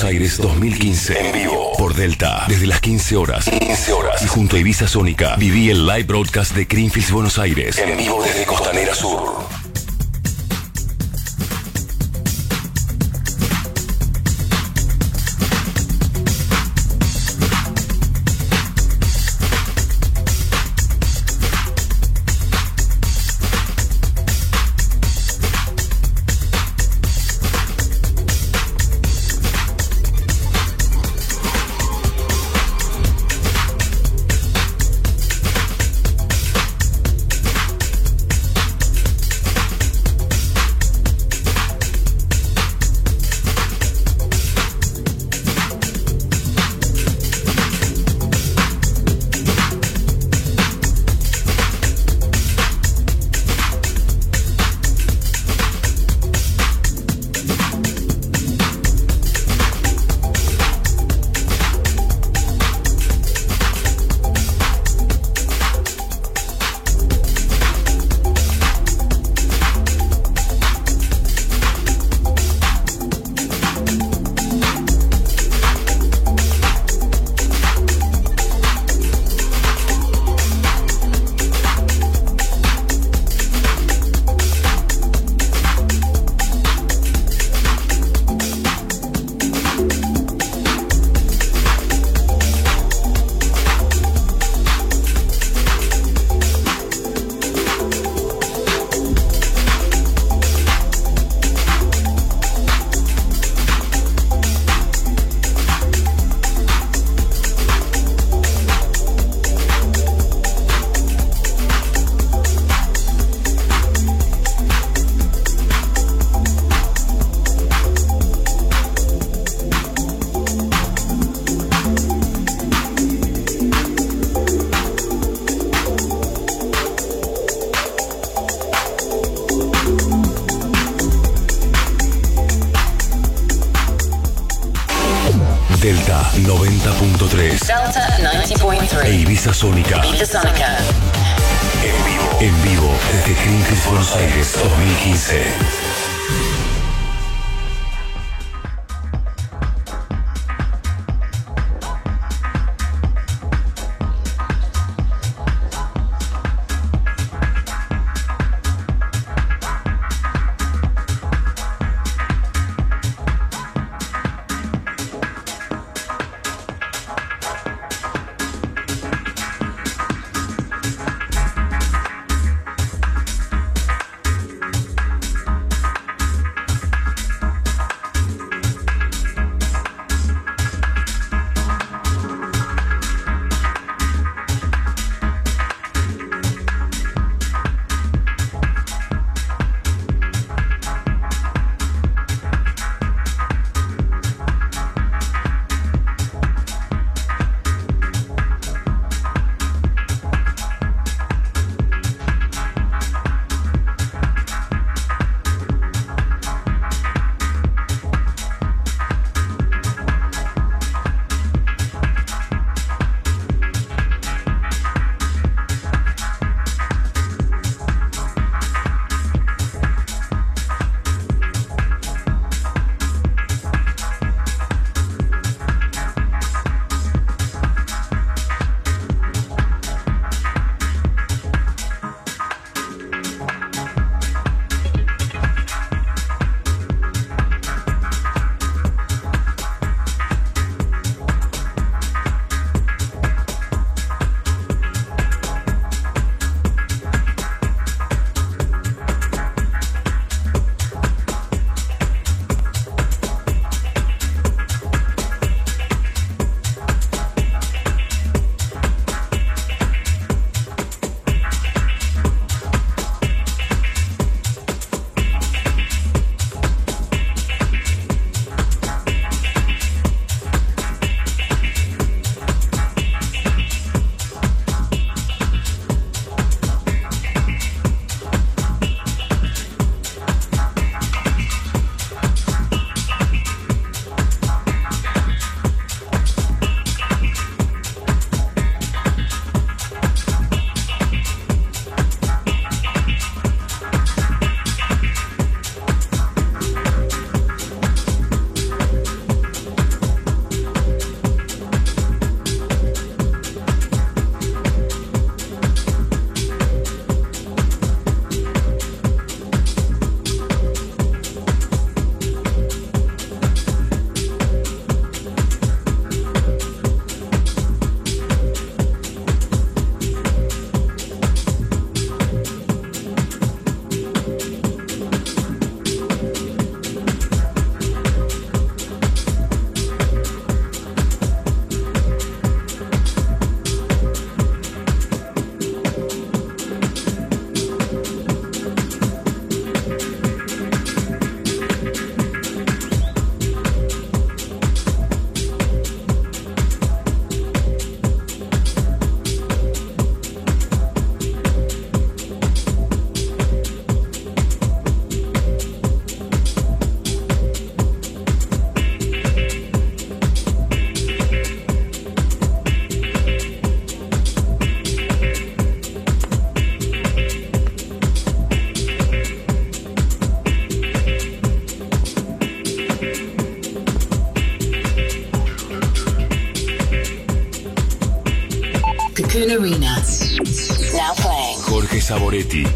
Aires 2015. En vivo por Delta. Desde las 15 horas. Y junto a Ibiza Sónica, viví el live broadcast de Greenfields Buenos Aires. En vivo desde Costanera Sur. Delta 90.3. Delta 90.3. E Ibiza Sónica. Ibiza Sónica. En vivo desde Greenfields Buenos Aires 2015. Raccoon Arena. Now playing. Jorge Saboretti.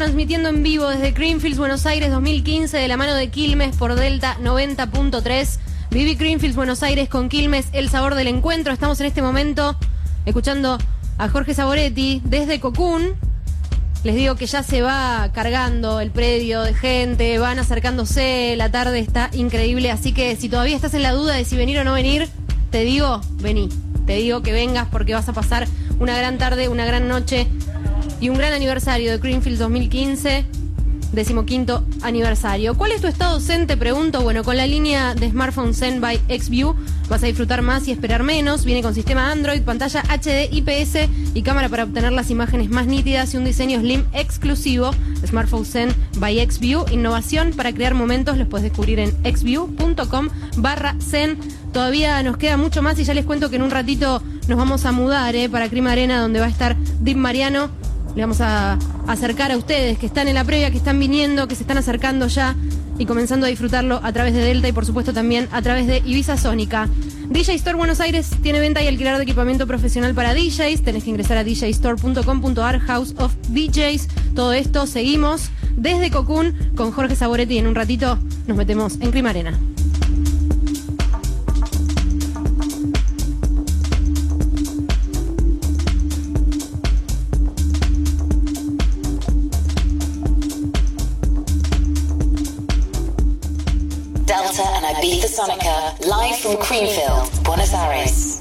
transmitiendo en vivo desde Greenfields, Buenos Aires 2015, de la mano de Quilmes por Delta 90.3. Viví Greenfields, Buenos Aires con Quilmes, el sabor del encuentro. Estamos en este momento escuchando a Jorge Saboretti desde Cocoon. Les digo que ya se va cargando el predio de gente, van acercándose, la tarde está increíble, así que si todavía estás en la duda de si venir o no venir, te digo, vení. Te digo que vengas porque vas a pasar una gran tarde, una gran noche y un gran aniversario de Greenfields 2015, 15º aniversario. ¿Cuál es tu estado Zen? Te pregunto. Bueno, con la línea de smartphone Zen by XView vas a disfrutar más y esperar menos. Viene con sistema Android, pantalla HD, IPS y cámara para obtener las imágenes más nítidas y un diseño slim exclusivo. Smartphone Zen by XView, innovación para crear momentos. Los puedes descubrir en xview.com/Zen. Todavía nos queda mucho más y ya les cuento que en un ratito nos vamos a mudar para Crima Arena, donde va a estar Deep Mariano. Le vamos a acercar a ustedes que están en la previa, que están viniendo, que se están acercando ya y comenzando a disfrutarlo a través de Delta y por supuesto también a través de Ibiza Sónica. DJ Store Buenos Aires tiene venta y alquiler de equipamiento profesional para DJs. Tenés que ingresar a djstore.com.ar, House of DJs. Todo esto seguimos desde Cocoon con Jorge Saboretti y en un ratito nos metemos en Crima Arena. Delta and Ibiza Sonica, live from Greenfield, Buenos Aires.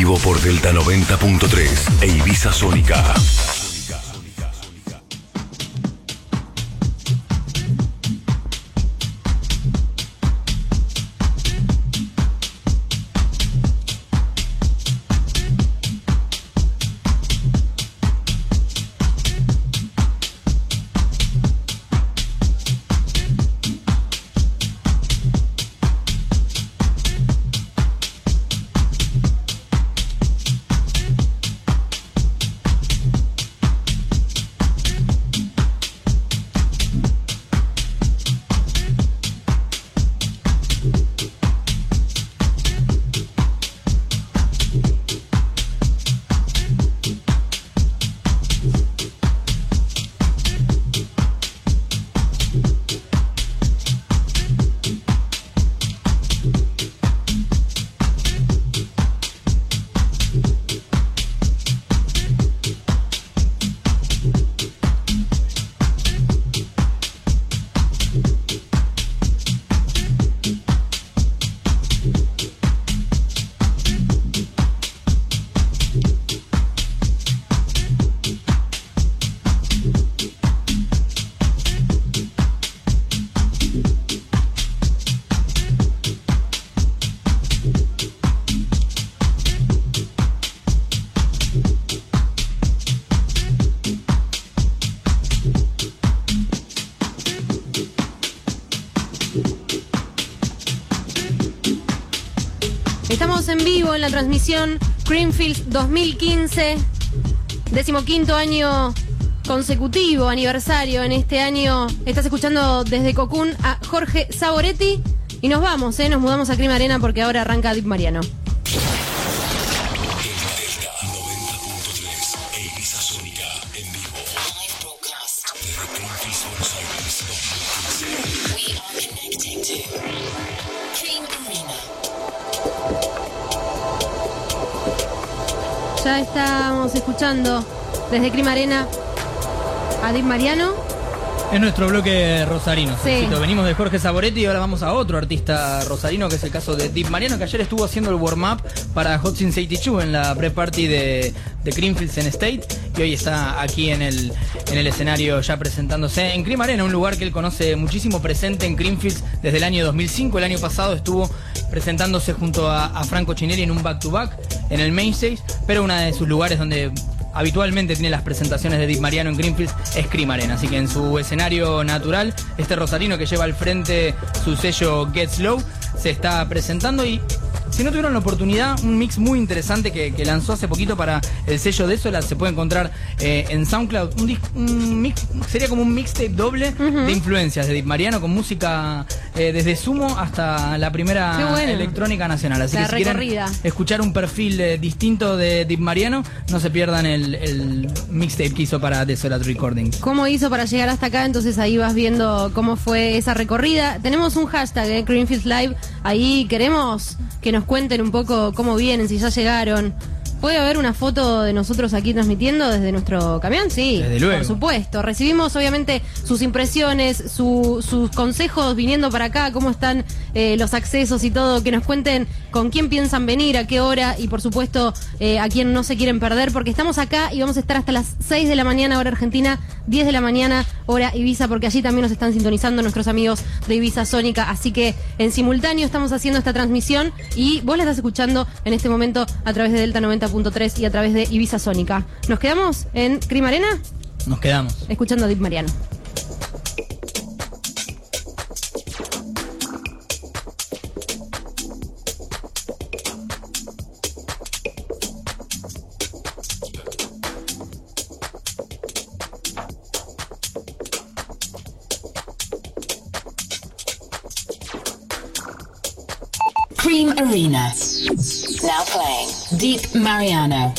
vivo por Delta 90.3 e Ibiza Sónica. Estamos en vivo en la transmisión Creamfields 2015, 15º año consecutivo, aniversario en este año. Estás escuchando desde Cocoon a Jorge Saboretti y nos vamos, nos mudamos a Cream Arena porque ahora arranca Deep Mariano. Ya estamos escuchando desde Cream Arena a Deep Mariano. Es nuestro bloque rosarino. Sí. Venimos de Jorge Saboretti y ahora vamos a otro artista rosarino, que es el caso de Deep Mariano, que ayer estuvo haciendo el warm-up para Hot Since 82 en la pre-party de Creamfields en State, y hoy está aquí en el escenario ya presentándose en Cream Arena, un lugar que él conoce muchísimo, presente en Creamfields desde el año 2005. El año pasado estuvo presentándose junto a Franco Chinelli en un back-to-back en el Main Stage, pero uno de sus lugares donde habitualmente tiene las presentaciones de Deep Mariano en Creamfields es Cream Arena, así que en su escenario natural, este rosarino que lleva al frente su sello Get Slow se está presentando. Y si no tuvieron la oportunidad, un mix muy interesante que lanzó hace poquito para el sello Desolat, se puede encontrar en SoundCloud. Un mix, sería como un mixtape doble de influencias de Deep Mariano, con música desde Sumo hasta la primera electrónica nacional. Así la que si quieren escuchar un perfil distinto de Deep Mariano, no se pierdan el mixtape que hizo para Desolat Recordings. ¿Cómo hizo para llegar hasta acá? Entonces ahí vas viendo cómo fue esa recorrida. Tenemos un hashtag, Creamfields Live. Ahí queremos que nos cuenten un poco cómo vienen, si ya llegaron. ¿Puede haber una foto de nosotros aquí transmitiendo desde nuestro camión? Sí, desde luego. Por supuesto. Recibimos obviamente sus impresiones, sus consejos viniendo para acá, cómo están los accesos y todo, que nos cuenten con quién piensan venir, a qué hora y por supuesto a quién no se quieren perder, porque estamos acá y vamos a estar hasta las 6 de la mañana hora Argentina, 10 de la mañana hora Ibiza, porque allí también nos están sintonizando nuestros amigos de Ibiza Sónica, así que en simultáneo estamos haciendo esta transmisión y vos la estás escuchando en este momento a través de Delta 90.3 y a través de Ibiza Sónica. ¿Nos quedamos en Cream Arena? Nos quedamos escuchando a Deep Mariano. Cream Arena. Now playing Deep Mariano.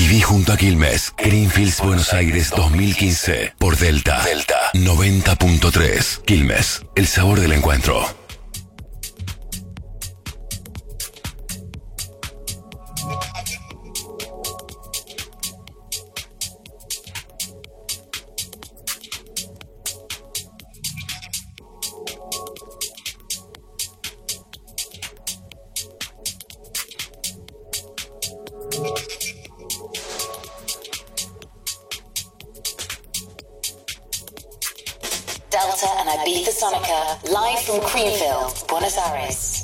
Viví junto a Quilmes. Greenfields Buenos Aires 2015 por Delta. Delta 90.3. Quilmes, el sabor del encuentro. Delta and Ibiza Sonica, live from Creamfield, Buenos Aires.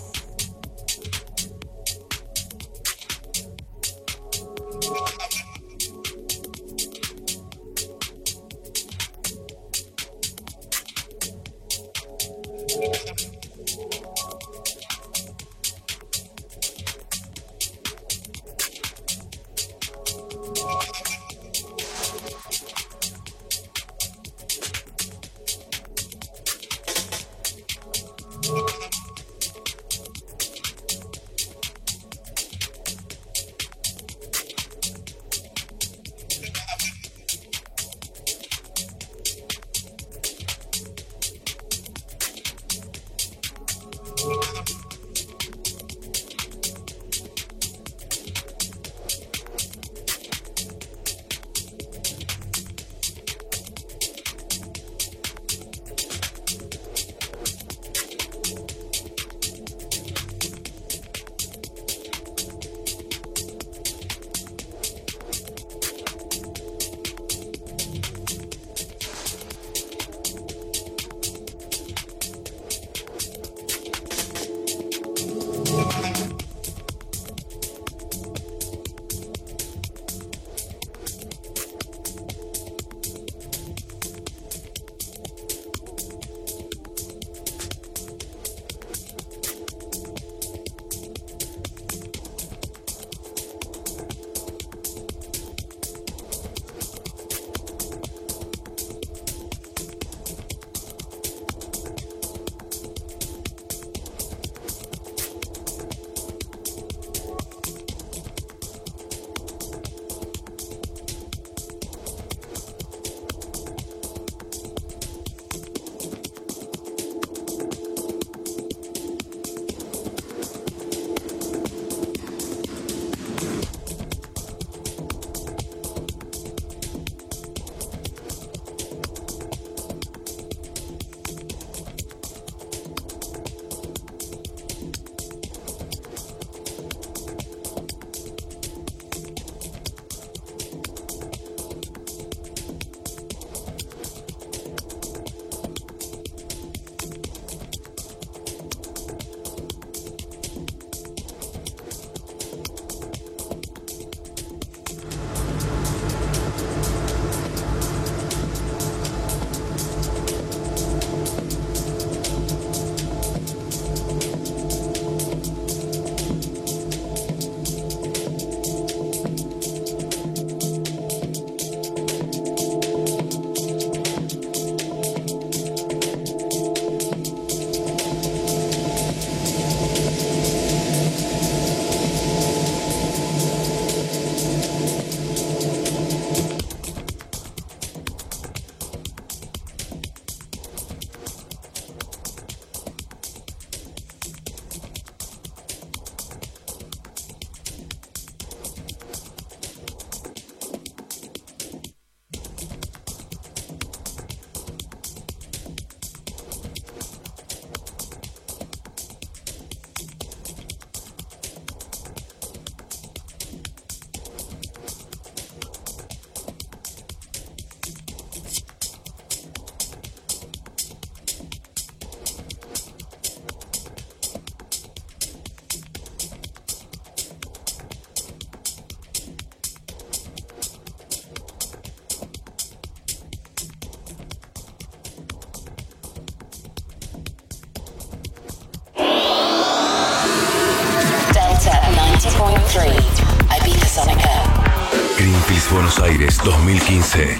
Ibiza Sonica. Greenfields Buenos Aires 2015.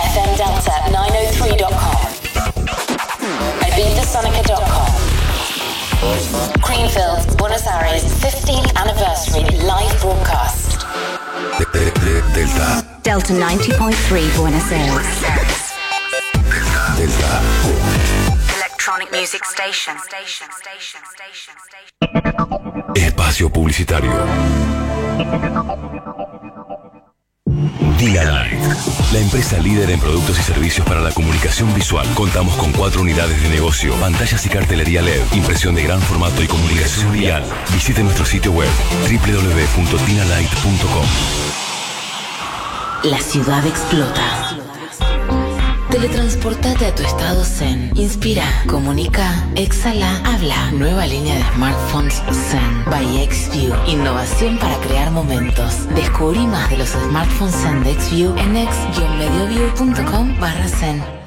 FMDelta903.com. IbizaSonica.com. Greenfields Buenos Aires 15th anniversary live broadcast. Delta. Delta 90.3 Buenos Aires. Delta. Electronic Music Station. Espacio publicitario. Dynalight, la empresa líder en productos y servicios para la comunicación visual. Contamos con 4 unidades de negocio, pantallas y cartelería LED, impresión de gran formato y comunicación real. Visite nuestro sitio web www.dynalight.com. La ciudad explota. Teletransportate a tu estado zen. Inspira, comunica, exhala, habla. Nueva línea de smartphones Zen by XView. Innovación para crear momentos. Descubrí más de los smartphones Zen de XView en x-medioview.com/zen.